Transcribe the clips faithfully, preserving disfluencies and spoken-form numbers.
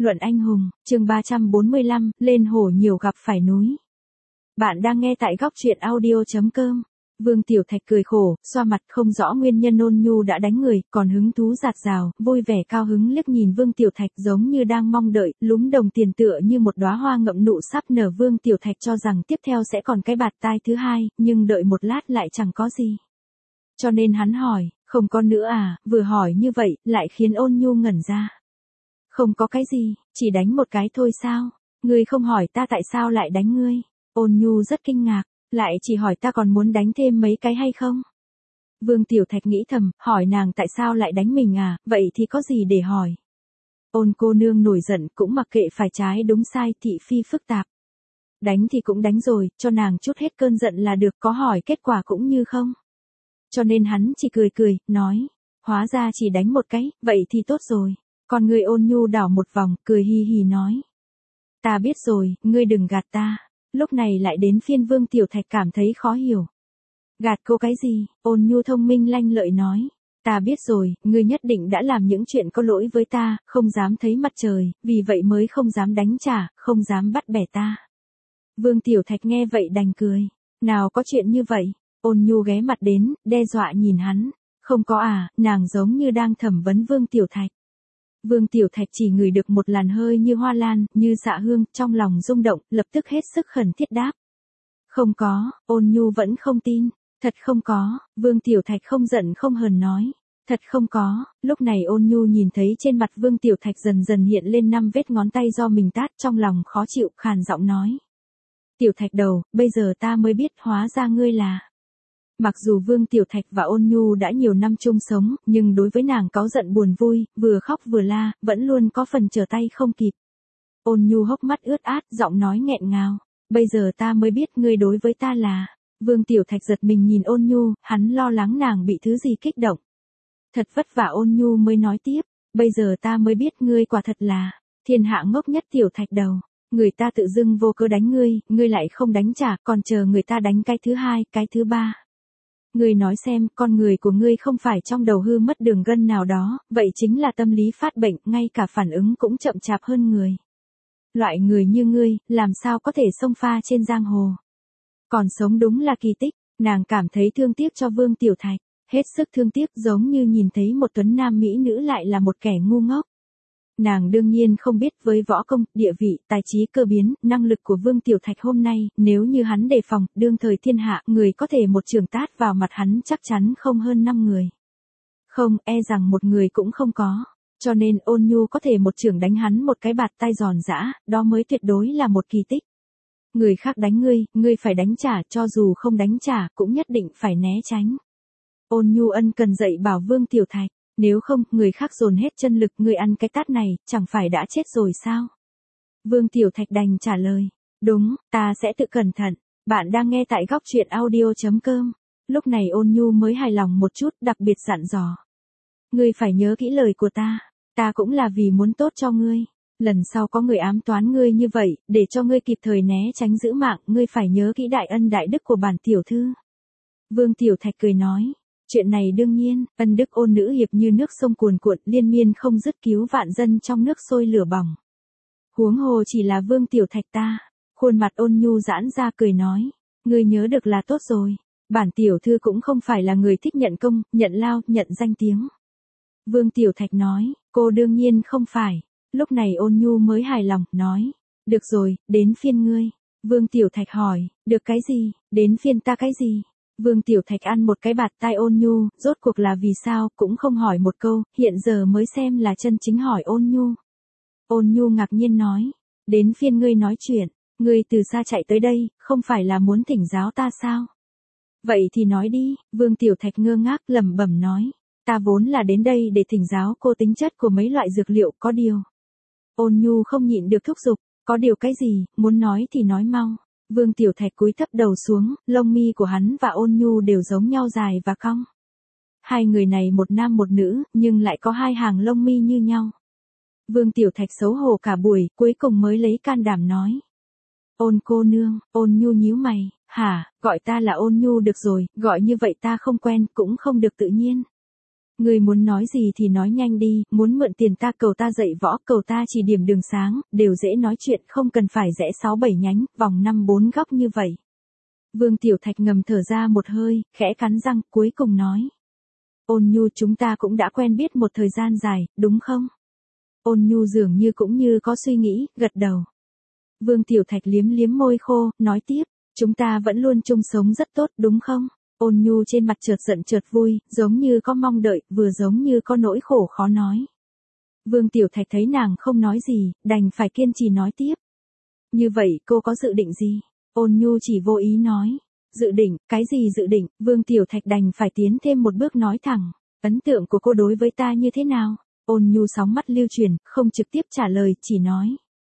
Luận anh hùng, chương ba trăm bốn mươi lăm, lên hổ nhiều gặp phải núi. Bạn đang nghe tại góc truyện audio chấm com. Vương Tiểu Thạch cười khổ, xoa mặt không rõ nguyên nhân Ôn Nhu đã đánh người, còn hứng thú rạt rào, vui vẻ cao hứng liếc nhìn Vương Tiểu Thạch giống như đang mong đợi, lúm đồng tiền tựa như một đóa hoa ngậm nụ sắp nở. Vương Tiểu Thạch cho rằng tiếp theo sẽ còn cái bạt tai thứ hai, nhưng đợi một lát lại chẳng có gì. Cho nên hắn hỏi, không có nữa à? Vừa hỏi như vậy, lại khiến Ôn Nhu ngẩn ra. Không có cái gì, chỉ đánh một cái thôi sao? Ngươi không hỏi ta tại sao lại đánh ngươi? Ôn Nhu rất kinh ngạc, lại chỉ hỏi ta còn muốn đánh thêm mấy cái hay không? Vương Tiểu Thạch nghĩ thầm, hỏi nàng tại sao lại đánh mình à, vậy thì có gì để hỏi? Ôn cô nương nổi giận cũng mặc kệ phải trái đúng sai, thị phi phức tạp. Đánh thì cũng đánh rồi, cho nàng chút hết cơn giận là được, có hỏi kết quả cũng như không. Cho nên hắn chỉ cười cười, nói, hóa ra chỉ đánh một cái, vậy thì tốt rồi. Còn người Ôn Nhu đảo một vòng, cười hi hi nói. Ta biết rồi, ngươi đừng gạt ta. Lúc này lại đến phiên Vương Tiểu Thạch cảm thấy khó hiểu. Gạt cô cái gì? Ôn Nhu thông minh lanh lợi nói. Ta biết rồi, ngươi nhất định đã làm những chuyện có lỗi với ta, không dám thấy mặt trời, vì vậy mới không dám đánh trả, không dám bắt bẻ ta. Vương Tiểu Thạch nghe vậy đành cười. Nào có chuyện như vậy? Ôn Nhu ghé mặt đến, đe dọa nhìn hắn. Không có à, nàng giống như đang thẩm vấn Vương Tiểu Thạch. Vương Tiểu Thạch chỉ ngửi được một làn hơi như hoa lan, như xạ hương, trong lòng rung động, lập tức hết sức khẩn thiết đáp. Không có, Ôn Nhu vẫn không tin. Thật không có, Vương Tiểu Thạch không giận không hờn nói. Thật không có, lúc này Ôn Nhu nhìn thấy trên mặt Vương Tiểu Thạch dần dần hiện lên năm vết ngón tay do mình tát, trong lòng khó chịu, khàn giọng nói. Tiểu Thạch đầu, bây giờ ta mới biết hóa ra ngươi là... Mặc dù Vương Tiểu Thạch và Ôn Nhu đã nhiều năm chung sống, nhưng đối với nàng cáu giận buồn vui, vừa khóc vừa la, vẫn luôn có phần trở tay không kịp. Ôn Nhu hốc mắt ướt át, giọng nói nghẹn ngào. Bây giờ ta mới biết ngươi đối với ta là... Vương Tiểu Thạch giật mình nhìn Ôn Nhu, hắn lo lắng nàng bị thứ gì kích động. Thật vất vả Ôn Nhu mới nói tiếp. Bây giờ ta mới biết ngươi quả thật là... Thiên hạ ngốc nhất Tiểu Thạch đầu. Người ta tự dưng vô cớ đánh ngươi, ngươi lại không đánh trả, còn chờ người ta đánh cái thứ hai, cái thứ ba. Ngươi nói xem, con người của ngươi không phải trong đầu hư mất đường gân nào đó, vậy chính là tâm lý phát bệnh, ngay cả phản ứng cũng chậm chạp hơn người. Loại người như ngươi, làm sao có thể xông pha trên giang hồ. Còn sống đúng là kỳ tích, nàng cảm thấy thương tiếc cho Vương Tiểu Thạch, hết sức thương tiếc giống như nhìn thấy một tuấn nam mỹ nữ lại là một kẻ ngu ngốc. Nàng đương nhiên không biết với võ công, địa vị, tài trí cơ biến, năng lực của Vương Tiểu Thạch hôm nay, nếu như hắn đề phòng, đương thời thiên hạ, người có thể một trường tát vào mặt hắn chắc chắn không hơn năm người. Không, e rằng một người cũng không có. Cho nên Ôn Nhu có thể một trường đánh hắn một cái bạt tay giòn giã, đó mới tuyệt đối là một kỳ tích. Người khác đánh ngươi, ngươi phải đánh trả, cho dù không đánh trả, cũng nhất định phải né tránh. Ôn Nhu ân cần dạy bảo Vương Tiểu Thạch. Nếu không, người khác dồn hết chân lực, người ăn cái tát này, chẳng phải đã chết rồi sao? Vương Tiểu Thạch đành trả lời. Đúng, ta sẽ tự cẩn thận. Bạn đang nghe tại góc truyện audio chấm com. Lúc này Ôn Nhu mới hài lòng một chút, đặc biệt dặn dò. Ngươi phải nhớ kỹ lời của ta. Ta cũng là vì muốn tốt cho ngươi. Lần sau có người ám toán ngươi như vậy, để cho ngươi kịp thời né tránh giữ mạng, ngươi phải nhớ kỹ đại ân đại đức của bản tiểu thư. Vương Tiểu Thạch cười nói. Chuyện này đương nhiên, ân đức ôn nữ hiệp như nước sông cuồn cuộn, liên miên không dứt, cứu vạn dân trong nước sôi lửa bỏng. Huống hồ chỉ là Vương Tiểu Thạch ta. Khuôn mặt Ôn Nhu giãn ra cười nói. Ngươi nhớ được là tốt rồi. Bản tiểu thư cũng không phải là người thích nhận công, nhận lao, nhận danh tiếng. Vương Tiểu Thạch nói, cô đương nhiên không phải. Lúc này Ôn Nhu mới hài lòng, nói. Được rồi, đến phiên ngươi. Vương Tiểu Thạch hỏi, được cái gì, đến phiên ta cái gì? Vương Tiểu Thạch ăn một cái bạt tai Ôn Nhu, rốt cuộc là vì sao, cũng không hỏi một câu, hiện giờ mới xem là chân chính hỏi Ôn Nhu. Ôn Nhu ngạc nhiên nói, đến phiên ngươi nói chuyện, ngươi từ xa chạy tới đây, không phải là muốn thỉnh giáo ta sao? Vậy thì nói đi, Vương Tiểu Thạch ngơ ngác lẩm bẩm nói, ta vốn là đến đây để thỉnh giáo cô tính chất của mấy loại dược liệu, có điều. Ôn Nhu không nhịn được thúc giục, có điều cái gì, muốn nói thì nói mau. Vương Tiểu Thạch cúi thấp đầu xuống, lông mi của hắn và Ôn Nhu đều giống nhau dài và cong. Hai người này một nam một nữ, nhưng lại có hai hàng lông mi như nhau. Vương Tiểu Thạch xấu hổ cả buổi, cuối cùng mới lấy can đảm nói. Ôn cô nương, Ôn Nhu nhíu mày, hả, gọi ta là Ôn Nhu được rồi, gọi như vậy ta không quen, cũng không được tự nhiên. Ngươi muốn nói gì thì nói nhanh đi, muốn mượn tiền ta cầu ta dạy võ, cầu ta chỉ điểm đường sáng, đều dễ nói chuyện, không cần phải rẽ sáu bảy nhánh, vòng năm bốn góc như vậy. Vương Tiểu Thạch ngầm thở ra một hơi, khẽ cắn răng, cuối cùng nói. Ôn Nhu, chúng ta cũng đã quen biết một thời gian dài, đúng không? Ôn Nhu dường như cũng như có suy nghĩ, gật đầu. Vương Tiểu Thạch liếm liếm môi khô, nói tiếp, chúng ta vẫn luôn chung sống rất tốt, đúng không? Ôn Nhu trên mặt chợt giận chợt vui, giống như có mong đợi, vừa giống như có nỗi khổ khó nói. Vương Tiểu Thạch thấy nàng không nói gì, đành phải kiên trì nói tiếp. Như vậy cô có dự định gì? Ôn Nhu chỉ vô ý nói. Dự định, cái gì dự định? Vương Tiểu Thạch đành phải tiến thêm một bước nói thẳng. Ấn tượng của cô đối với ta như thế nào? Ôn Nhu sóng mắt lưu chuyển, không trực tiếp trả lời, chỉ nói.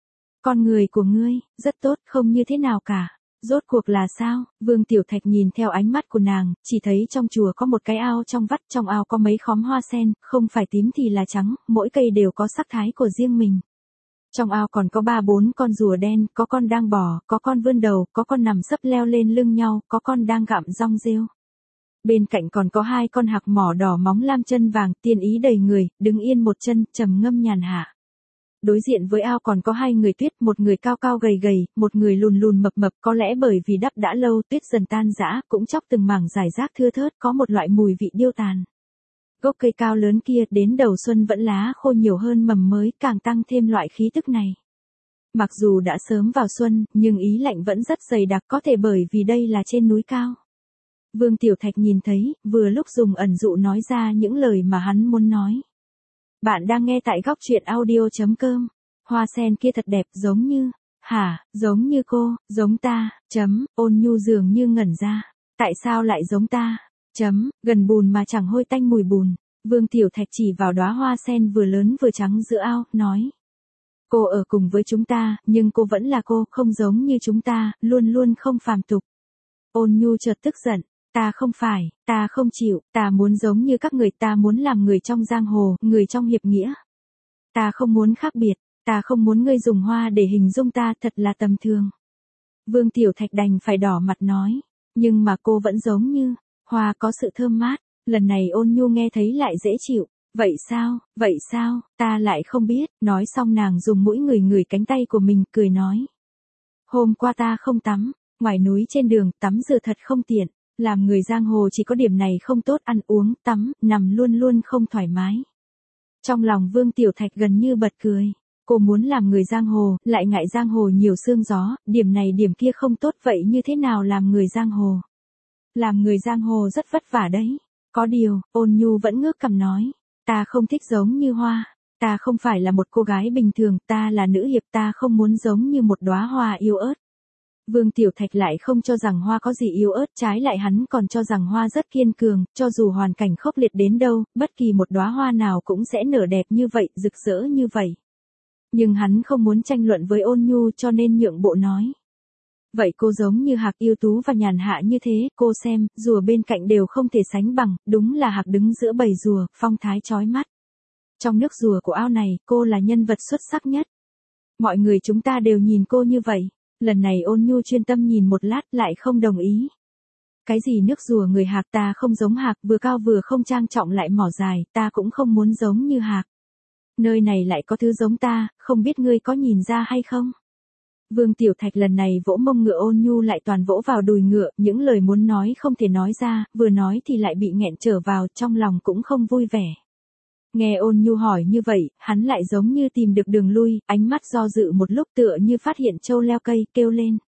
Con người của ngươi, rất tốt, không như thế nào cả. Rốt cuộc là sao? Vương Tiểu Thạch nhìn theo ánh mắt của nàng, chỉ thấy trong chùa có một cái ao trong vắt, trong ao có mấy khóm hoa sen, không phải tím thì là trắng, mỗi cây đều có sắc thái của riêng mình. Trong ao còn có ba bốn con rùa đen, có con đang bò, có con vươn đầu, có con nằm sấp leo lên lưng nhau, có con đang gặm rong rêu. Bên cạnh còn có hai con hạc mỏ đỏ móng lam chân vàng, tiên ý đầy người, đứng yên một chân, trầm ngâm nhàn hạ. Đối diện với ao còn có hai người tuyết, một người cao cao gầy gầy, một người lùn lùn mập mập, có lẽ bởi vì đắp đã lâu tuyết dần tan rã, cũng chóc từng mảng rải rác thưa thớt, có một loại mùi vị điêu tàn. Gốc cây cao lớn kia đến đầu xuân vẫn lá khô nhiều hơn mầm mới, càng tăng thêm loại khí tức này. Mặc dù đã sớm vào xuân, nhưng ý lạnh vẫn rất dày đặc, có thể bởi vì đây là trên núi cao. Vương Tiểu Thạch nhìn thấy, vừa lúc dùng ẩn dụ nói ra những lời mà hắn muốn nói. Bạn đang nghe tại góc truyện audio chấm com. Hoa sen kia thật đẹp, giống như, hả, giống như cô, giống ta, chấm, Ôn Nhu dường như ngẩn ra. Tại sao lại giống ta? Chấm, gần bùn mà chẳng hôi tanh mùi bùn. Vương Tiểu Thạch chỉ vào đóa hoa sen vừa lớn vừa trắng giữa ao, nói. Cô ở cùng với chúng ta, nhưng cô vẫn là cô, không giống như chúng ta, luôn luôn không phàm tục. Ôn Nhu chợt tức giận. Ta không phải, ta không chịu, ta muốn giống như các người, ta muốn làm người trong giang hồ, người trong hiệp nghĩa. Ta không muốn khác biệt, ta không muốn ngươi dùng hoa để hình dung ta, thật là tầm thường. Vương Tiểu Thạch đành phải đỏ mặt nói, nhưng mà cô vẫn giống như, hoa có sự thơm mát, lần này Ôn Nhu nghe thấy lại dễ chịu. Vậy sao, vậy sao, ta lại không biết, nói xong nàng dùng mũi ngửi ngửi cánh tay của mình, cười nói. Hôm qua ta không tắm, ngoài núi trên đường, tắm rửa thật không tiện. Làm người giang hồ chỉ có điểm này không tốt, ăn uống, tắm, nằm luôn luôn không thoải mái. Trong lòng Vương Tiểu Thạch gần như bật cười. Cô muốn làm người giang hồ, lại ngại giang hồ nhiều sương gió, điểm này điểm kia không tốt, vậy như thế nào làm người giang hồ? Làm người giang hồ rất vất vả đấy. Có điều, Ôn Nhu vẫn ngước cằm nói. Ta không thích giống như hoa. Ta không phải là một cô gái bình thường, ta là nữ hiệp, ta không muốn giống như một đóa hoa yếu ớt. Vương Tiểu Thạch lại không cho rằng hoa có gì yếu ớt, trái lại hắn còn cho rằng hoa rất kiên cường, cho dù hoàn cảnh khốc liệt đến đâu, bất kỳ một đóa hoa nào cũng sẽ nở đẹp như vậy, rực rỡ như vậy. Nhưng hắn không muốn tranh luận với Ôn Nhu cho nên nhượng bộ nói. Vậy cô giống như hạc yêu tú và nhàn hạ như thế, cô xem, rùa bên cạnh đều không thể sánh bằng, đúng là hạc đứng giữa bầy rùa, phong thái chói mắt. Trong nước rùa của ao này, cô là nhân vật xuất sắc nhất. Mọi người chúng ta đều nhìn cô như vậy. Lần này Ôn Nhu chuyên tâm nhìn một lát lại không đồng ý. Cái gì nước rùa người hạc, ta không giống hạc, vừa cao vừa không trang trọng lại mỏ dài, ta cũng không muốn giống như hạc. Nơi này lại có thứ giống ta, không biết ngươi có nhìn ra hay không? Vương Tiểu Thạch lần này vỗ mông ngựa, Ôn Nhu lại toàn vỗ vào đùi ngựa, những lời muốn nói không thể nói ra, vừa nói thì lại bị nghẹn trở vào, trong lòng cũng không vui vẻ. Nghe Ôn Nhu hỏi như vậy, hắn lại giống như tìm được đường lui, ánh mắt do dự một lúc tựa như phát hiện trâu leo cây, kêu lên.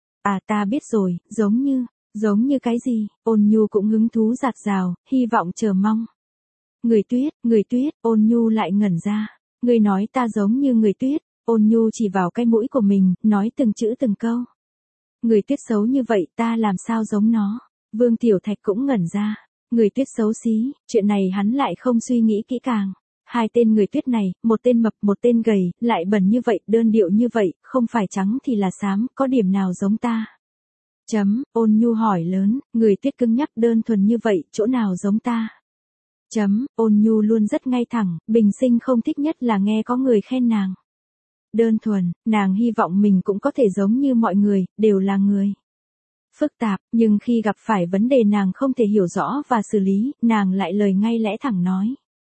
À ta biết rồi, giống như, giống như cái gì? Ôn Nhu cũng hứng thú dạt dào, hy vọng chờ mong. Người tuyết, người tuyết, Ôn Nhu lại ngẩn ra. Người nói ta giống như người tuyết, Ôn Nhu chỉ vào cái mũi của mình, nói từng chữ từng câu. Người tuyết xấu như vậy, ta làm sao giống nó? Vương Tiểu Thạch cũng ngẩn ra. Người tuyết xấu xí, chuyện này hắn lại không suy nghĩ kỹ càng. Hai tên người tuyết này, một tên mập, một tên gầy, lại bẩn như vậy, đơn điệu như vậy, không phải trắng thì là xám, có điểm nào giống ta? Chấm, Ôn Nhu hỏi lớn, người tuyết cứng nhắc đơn thuần như vậy, chỗ nào giống ta? Chấm, Ôn Nhu luôn rất ngay thẳng, bình sinh không thích nhất là nghe có người khen nàng. Đơn thuần, nàng hy vọng mình cũng có thể giống như mọi người, đều là người. phức tạp, nhưng khi gặp phải vấn đề nàng không thể hiểu rõ và xử lý, nàng lại lời ngay lẽ thẳng nói.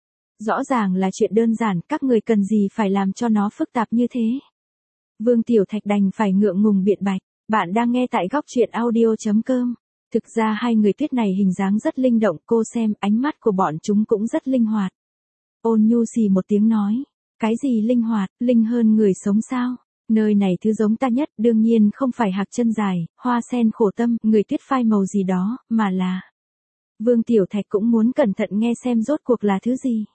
Rõ ràng là chuyện đơn giản, các người cần gì phải làm cho nó phức tạp như thế. Vương Tiểu Thạch đành phải ngượng ngùng biện bạch. Bạn đang nghe tại góc truyện audio.com. Thực ra hai người tuyết này hình dáng rất linh động, cô xem ánh mắt của bọn chúng cũng rất linh hoạt. Ôn Nhu xì một tiếng nói. Cái gì linh hoạt, linh hơn người sống sao? Nơi này thứ giống ta nhất đương nhiên không phải hạc chân dài, hoa sen khổ tâm, người tuyết phai màu gì đó, mà là... Vương Tiểu Thạch cũng muốn cẩn thận nghe xem rốt cuộc là thứ gì.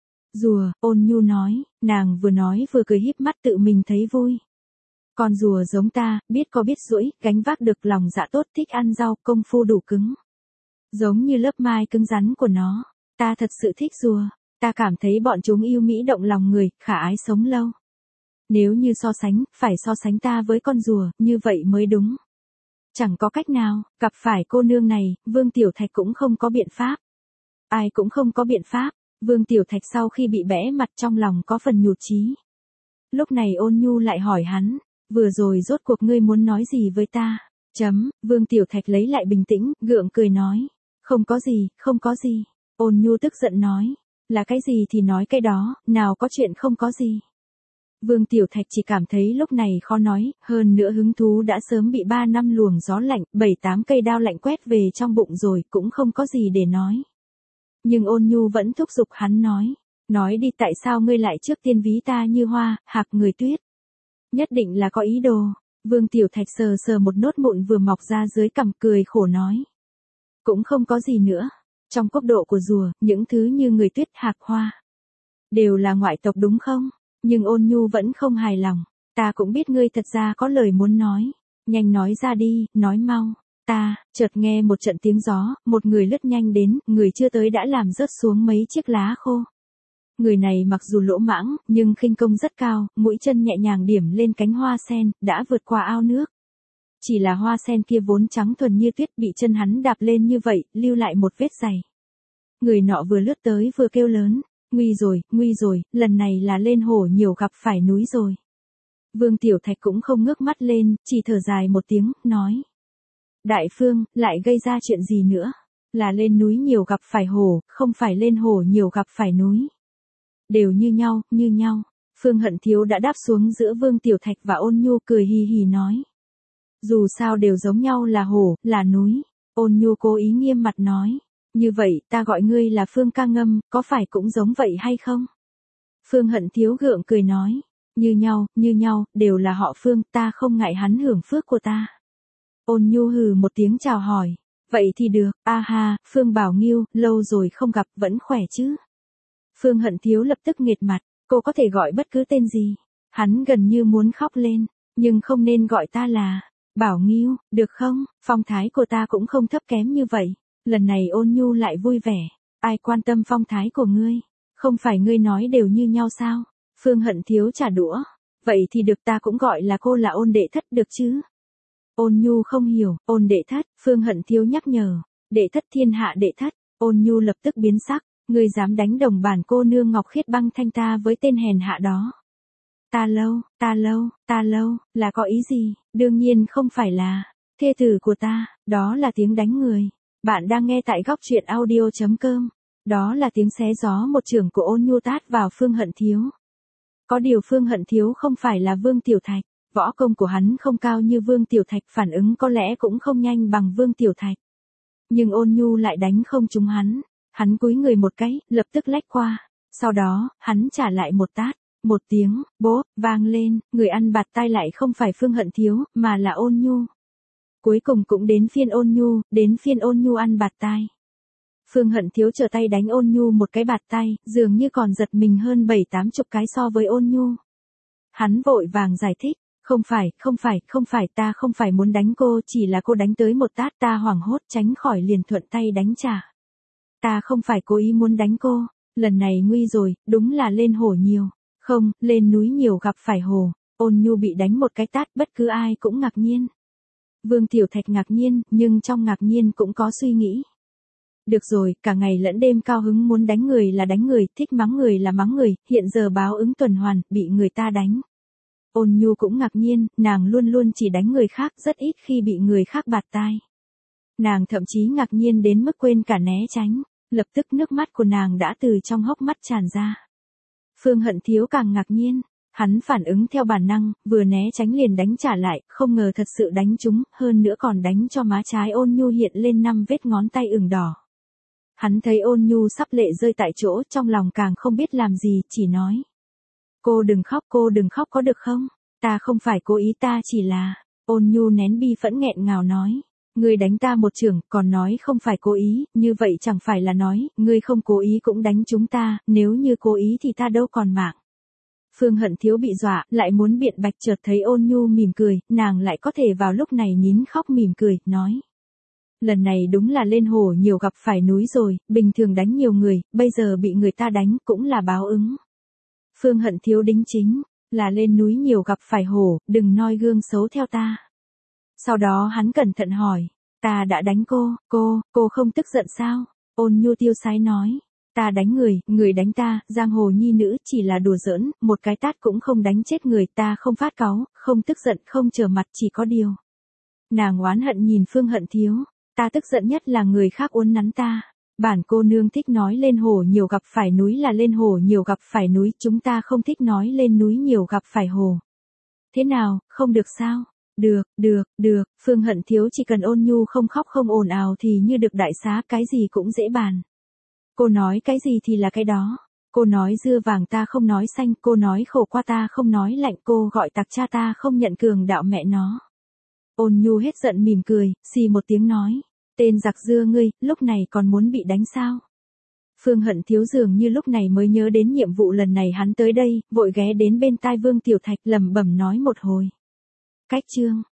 Rùa, Ôn Nhu nói, nàng vừa nói vừa cười híp mắt tự mình thấy vui. Con rùa giống ta, biết có biết duỗi, gánh vác được lòng dạ tốt, thích ăn rau, công phu đủ cứng. Giống như lớp mai cứng rắn của nó, ta thật sự thích rùa, ta cảm thấy bọn chúng yêu mỹ động lòng người, khả ái sống lâu. Nếu như so sánh, phải so sánh ta với con rùa, như vậy mới đúng. Chẳng có cách nào, gặp phải cô nương này, Vương Tiểu Thạch cũng không có biện pháp. Ai cũng không có biện pháp, Vương Tiểu Thạch sau khi bị bẽ mặt trong lòng có phần nhụt chí. Lúc này Ôn Nhu lại hỏi hắn, vừa rồi rốt cuộc ngươi muốn nói gì với ta? Chấm, Vương Tiểu Thạch lấy lại bình tĩnh, gượng cười nói, không có gì, không có gì. Ôn Nhu tức giận nói, là cái gì thì nói cái đó, nào có chuyện không có gì. Vương Tiểu Thạch chỉ cảm thấy lúc này khó nói, hơn nữa hứng thú đã sớm bị ba năm luồng gió lạnh, bảy tám cây đao lạnh quét về trong bụng rồi, cũng không có gì để nói. Nhưng Ôn Nhu vẫn thúc giục hắn nói, nói đi tại sao ngươi lại trước tiên ví ta như hoa, hạc người tuyết. Nhất định là có ý đồ. Vương Tiểu Thạch sờ sờ một nốt mụn vừa mọc ra dưới cằm cười khổ nói. Cũng không có gì nữa. Trong quốc độ của rùa, những thứ như người tuyết, hạc, hoa đều là ngoại tộc đúng không? Nhưng Ôn Nhu vẫn không hài lòng. Ta cũng biết ngươi thật ra có lời muốn nói. Nhanh nói ra đi, nói mau. Ta, chợt nghe một trận tiếng gió, một người lướt nhanh đến, người chưa tới đã làm rớt xuống mấy chiếc lá khô. Người này mặc dù lỗ mãng, nhưng khinh công rất cao, mũi chân nhẹ nhàng điểm lên cánh hoa sen, đã vượt qua ao nước. Chỉ là hoa sen kia vốn trắng thuần như tuyết bị chân hắn đạp lên như vậy, lưu lại một vết dày. Người nọ vừa lướt tới vừa kêu lớn, nguy rồi, nguy rồi, lần này là lên hổ nhiều gặp phải núi rồi. Vương Tiểu Thạch cũng không ngước mắt lên, chỉ thở dài một tiếng, nói. Đại phương, lại gây ra chuyện gì nữa? Là lên núi nhiều gặp phải hổ, không phải lên hổ nhiều gặp phải núi. Đều như nhau, như nhau. Phương Hận Thiếu đã đáp xuống giữa Vương Tiểu Thạch và Ôn Nhu cười hì hì nói. Dù sao đều giống nhau là hổ, là núi. Ôn Nhu cố ý nghiêm mặt nói. Như vậy ta gọi ngươi là Phương Ca Ngâm, có phải cũng giống vậy hay không? Phương Hận Thiếu gượng cười nói. Như nhau, như nhau, đều là họ Phương, ta không ngại hắn hưởng phước của ta. Ôn Nhu hừ một tiếng chào hỏi. Vậy thì được, a ha, Phương Bảo Nghiêu, lâu rồi không gặp, vẫn khỏe chứ? Phương Hận Thiếu lập tức nghệt mặt, cô có thể gọi bất cứ tên gì. Hắn gần như muốn khóc lên, nhưng không nên gọi ta là Bảo Nghiêu, được không? Phong thái của ta cũng không thấp kém như vậy. Lần này Ôn Nhu lại vui vẻ. Ai quan tâm phong thái của ngươi? Không phải ngươi nói đều như nhau sao? Phương Hận Thiếu trả đũa. Vậy thì được, ta cũng gọi là cô là Ôn đệ thất được chứ? Ôn Nhu không hiểu, Ôn đệ thất, Phương Hận Thiếu nhắc nhở. Đệ thất thiên hạ đệ thất, Ôn Nhu lập tức biến sắc. Ngươi dám đánh đồng bản cô nương Ngọc Khiết Băng Thanh ta với tên hèn hạ đó. Ta lâu, ta lâu, ta lâu, là có ý gì? Đương nhiên không phải là thê tử của ta, đó là tiếng đánh người. Bạn đang nghe tại góc truyện audio.com. Đó là tiếng xé gió một chưởng của Ôn Nhu tát vào Phương Hận Thiếu. Có điều Phương Hận Thiếu không phải là Vương Tiểu Thạch, võ công của hắn không cao như Vương Tiểu Thạch, phản ứng có lẽ cũng không nhanh bằng Vương Tiểu Thạch. Nhưng Ôn Nhu lại đánh không trúng hắn. Hắn cúi người một cái, lập tức lách qua. Sau đó, hắn trả lại một tát. Một tiếng, bốp, vang lên, người ăn bạt tai lại không phải Phương Hận Thiếu, mà là Ôn Nhu. Cuối cùng cũng đến phiên Ôn Nhu, đến phiên Ôn Nhu ăn bạt tai. Phương Hận Thiếu trở tay đánh Ôn Nhu một cái bạt tay, dường như còn giật mình hơn bảy tám chục cái so với Ôn Nhu. Hắn vội vàng giải thích. Không phải, không phải, không phải, ta không phải muốn đánh cô, chỉ là cô đánh tới một tát, ta hoảng hốt tránh khỏi liền thuận tay đánh trả. Ta không phải cố ý muốn đánh cô, lần này nguy rồi, đúng là lên hổ nhiều. Không, lên núi nhiều gặp phải hổ. Ôn Nhu bị đánh một cái tát, bất cứ ai cũng ngạc nhiên. Vương Tiểu Thạch ngạc nhiên, nhưng trong ngạc nhiên cũng có suy nghĩ. Được rồi, cả ngày lẫn đêm cao hứng muốn đánh người là đánh người, thích mắng người là mắng người, hiện giờ báo ứng tuần hoàn, bị người ta đánh. Ôn Nhu cũng ngạc nhiên, nàng luôn luôn chỉ đánh người khác, rất ít khi bị người khác bạt tai. Nàng thậm chí ngạc nhiên đến mức quên cả né tránh, lập tức nước mắt của nàng đã từ trong hốc mắt tràn ra. Phương Hận Thiếu càng ngạc nhiên, hắn phản ứng theo bản năng, vừa né tránh liền đánh trả lại, không ngờ thật sự đánh trúng, hơn nữa còn đánh cho má trái Ôn Nhu hiện lên năm vết ngón tay ửng đỏ. Hắn thấy Ôn Nhu sắp lệ rơi tại chỗ, trong lòng càng không biết làm gì, chỉ nói. Cô đừng khóc, cô đừng khóc có được không? Ta không phải cố ý, ta chỉ là... Ôn Nhu nén bi phẫn nghẹn ngào nói. Ngươi đánh ta một chưởng, còn nói không phải cố ý, như vậy chẳng phải là nói, ngươi không cố ý cũng đánh chúng ta, nếu như cố ý thì ta đâu còn mạng. Phương Hận Thiếu bị dọa, lại muốn biện bạch, chợt thấy Ôn Nhu mỉm cười, nàng lại có thể vào lúc này nín khóc mỉm cười, nói. Lần này đúng là lên hồ nhiều gặp phải núi rồi, bình thường đánh nhiều người, bây giờ bị người ta đánh cũng là báo ứng. Phương Hận Thiếu đính chính, là lên núi nhiều gặp phải hổ, đừng noi gương xấu theo ta. Sau đó hắn cẩn thận hỏi, ta đã đánh cô, cô, cô không tức giận sao? Ôn Nhu tiêu sái nói, ta đánh người, người đánh ta, giang hồ nhi nữ chỉ là đùa giỡn, một cái tát cũng không đánh chết người, ta không phát cáu, không tức giận, không trở mặt, chỉ có điều. Nàng oán hận nhìn Phương Hận Thiếu, ta tức giận nhất là người khác uốn nắn ta. Bản cô nương thích nói lên hồ nhiều gặp phải núi là lên hồ nhiều gặp phải núi, chúng ta không thích nói lên núi nhiều gặp phải hồ. Thế nào, không được sao? Được, được, được, Phương Hận Thiếu chỉ cần Ôn Nhu không khóc không ồn ào thì như được đại xá, cái gì cũng dễ bàn. Cô nói cái gì thì là cái đó. Cô nói dưa vàng ta không nói xanh, cô nói khổ qua ta không nói lạnh, cô gọi tặc cha ta không nhận cường đạo mẹ nó. Ôn Nhu hết giận mỉm cười, xì một tiếng nói. Tên giặc dưa ngươi, lúc này còn muốn bị đánh sao? Phương Hận Thiếu dường như lúc này mới nhớ đến nhiệm vụ lần này hắn tới đây, vội ghé đến bên tai Vương Tiểu Thạch lẩm bẩm nói một hồi. Cách chương